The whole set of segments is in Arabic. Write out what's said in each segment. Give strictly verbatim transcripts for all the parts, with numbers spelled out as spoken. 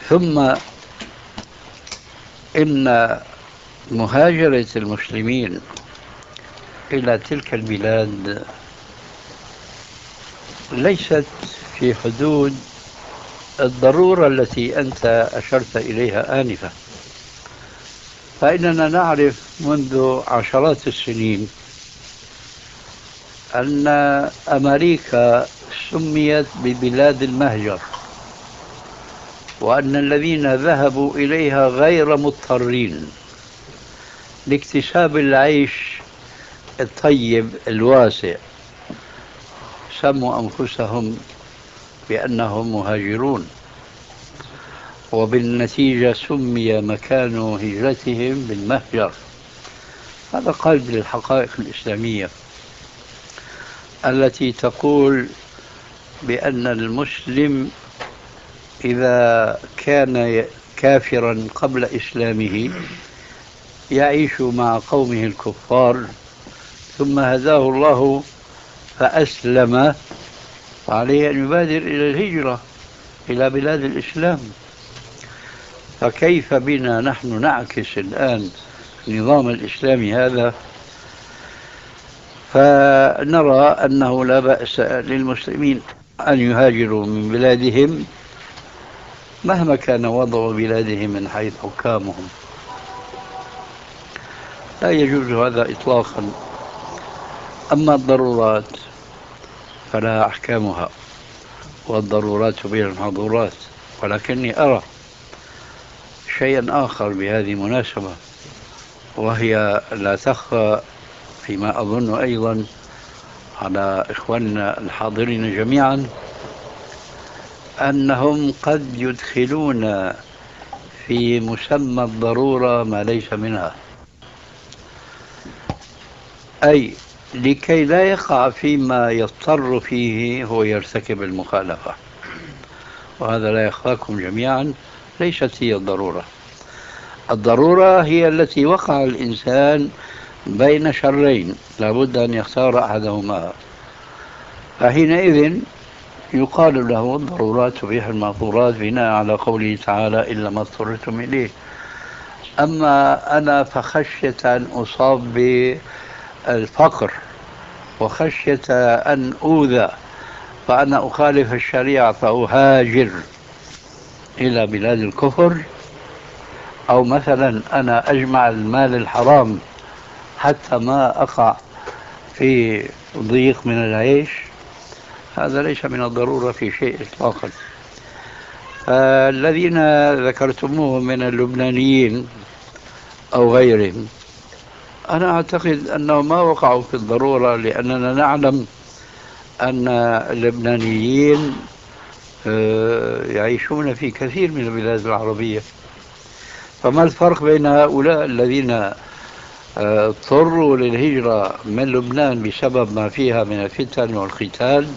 ثم إن مهاجرة المسلمين إلى تلك البلاد ليست في حدود الضرورة التي أنت أشرت إليها آنفا. فإننا نعرف منذ عشرات السنين أن أمريكا سميت ببلاد المهجر، وأن الذين ذهبوا إليها غير مضطرين لاكتساب العيش الطيب الواسع سموا أنفسهم بأنهم مهاجرون، وبالنتيجة سمي مكان هجرتهم بالمهجر. هذا قلب للحقائق الإسلامية التي تقول بأن المسلم إذا كان كافرا قبل إسلامه يعيش مع قومه الكفار، ثم هداه الله فأسلم، فعليه أن يبادر إلى الهجرة إلى بلاد الإسلام. فكيف بنا نحن نعكس الآن النظام الإسلامي هذا، فنرى أنه لا بأس للمسلمين أن يهاجروا من بلادهم مهما كان وضع بلادهم من حيث حكامهم. لا يجوز هذا إطلاقا. أما الضرورات فلها أحكامها، والضرورات تبيح المحظورات. ولكني أرى شيئا آخر بهذه المناسبة، وهي لا تخفى فيما أظن أيضا على إخواننا الحاضرين جميعا، أنهم قد يدخلون في مسمى الضرورة ما ليس منها، أي لكي لا يقع فيما يضطر فيه هو يرتكب المخالفة. وهذا لا يخفاكم جميعا ليست هي الضرورة. الضرورة هي التي وقع الإنسان بين شرين لابد أن يختار أحدهما، فحينئذ يقال له الضرورات تبيح المحظورات بناء على قوله تعالى إلا ما اضطررتم إليه. أما أنا فخشية أن أصاب بالفقر وخشية أن أوذى فأنا أخالف الشريعة فأهاجر إلى بلاد الكفر، أو مثلا أنا أجمع المال الحرام حتى ما أقع في ضيق من العيش، هذا ليس من الضرورة في شيء إطلاقا. الذين ذكرتموه من اللبنانيين أو غيرهم أنا أعتقد أنهم ما وقعوا في الضرورة، لأننا نعلم أن اللبنانيين يعيشون في كثير من البلاد العربية. فما الفرق بين هؤلاء الذين اضطروا للهجرة من لبنان بسبب ما فيها من الفتن والقتال،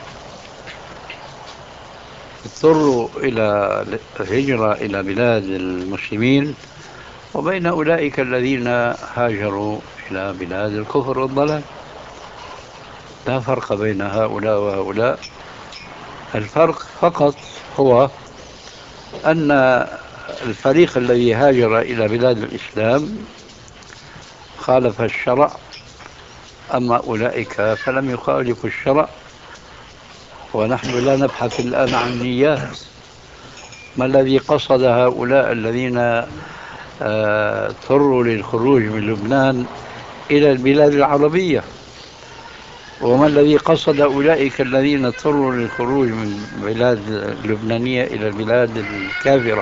اضطروا إلى الهجرة إلى بلاد المسلمين، وبين أولئك الذين هاجروا إلى بلاد الكفر والضلال؟ لا فرق بين هؤلاء وهؤلاء. الفرق فقط هو أن الفريق الذي هاجر إلى بلاد الإسلام خالف الشرع، أما أولئك فلم يخالفوا الشرع. ونحن لا نبحث الآن عن النيات. ما الذي قصد هؤلاء الذين اضطروا للخروج من لبنان إلى البلاد العربية؟ وما الذي قصد أولئك الذين اضطروا للخروج من بلاد اللبنانية إلى البلاد الكافرة؟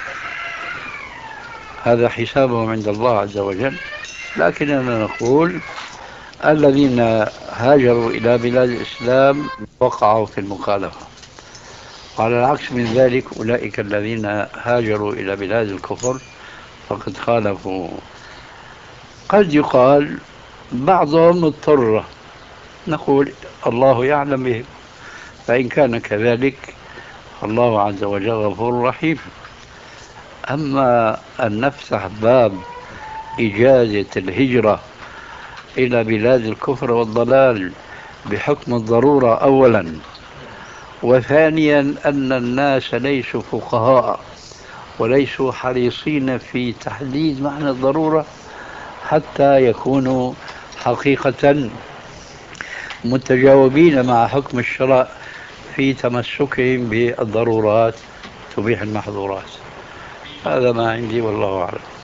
هذا حسابهم عند الله عز وجل. لكننا نقول الذين هاجروا إلى بلاد الإسلام وقعوا في المخالفة، وعلى العكس من ذلك أولئك الذين هاجروا إلى بلاد الكفر فقد خالفوا. قد يقال بعضهم اضطر، نقول الله يعلم بهم، فإن كان كذلك الله عز وجل غفور رحيم. أما أن نفتح باب إجازة الهجرة إلى بلاد الكفر والضلال بحكم الضرورة أولا، وثانيا أن الناس ليسوا فقهاء وليسوا حريصين في تحديد معنى الضرورة حتى يكونوا حقيقة متجاوبين مع حكم الشرع في تمسكهم بالضرورات تبيح المحظورات. هذا ما عندي والله أعلم.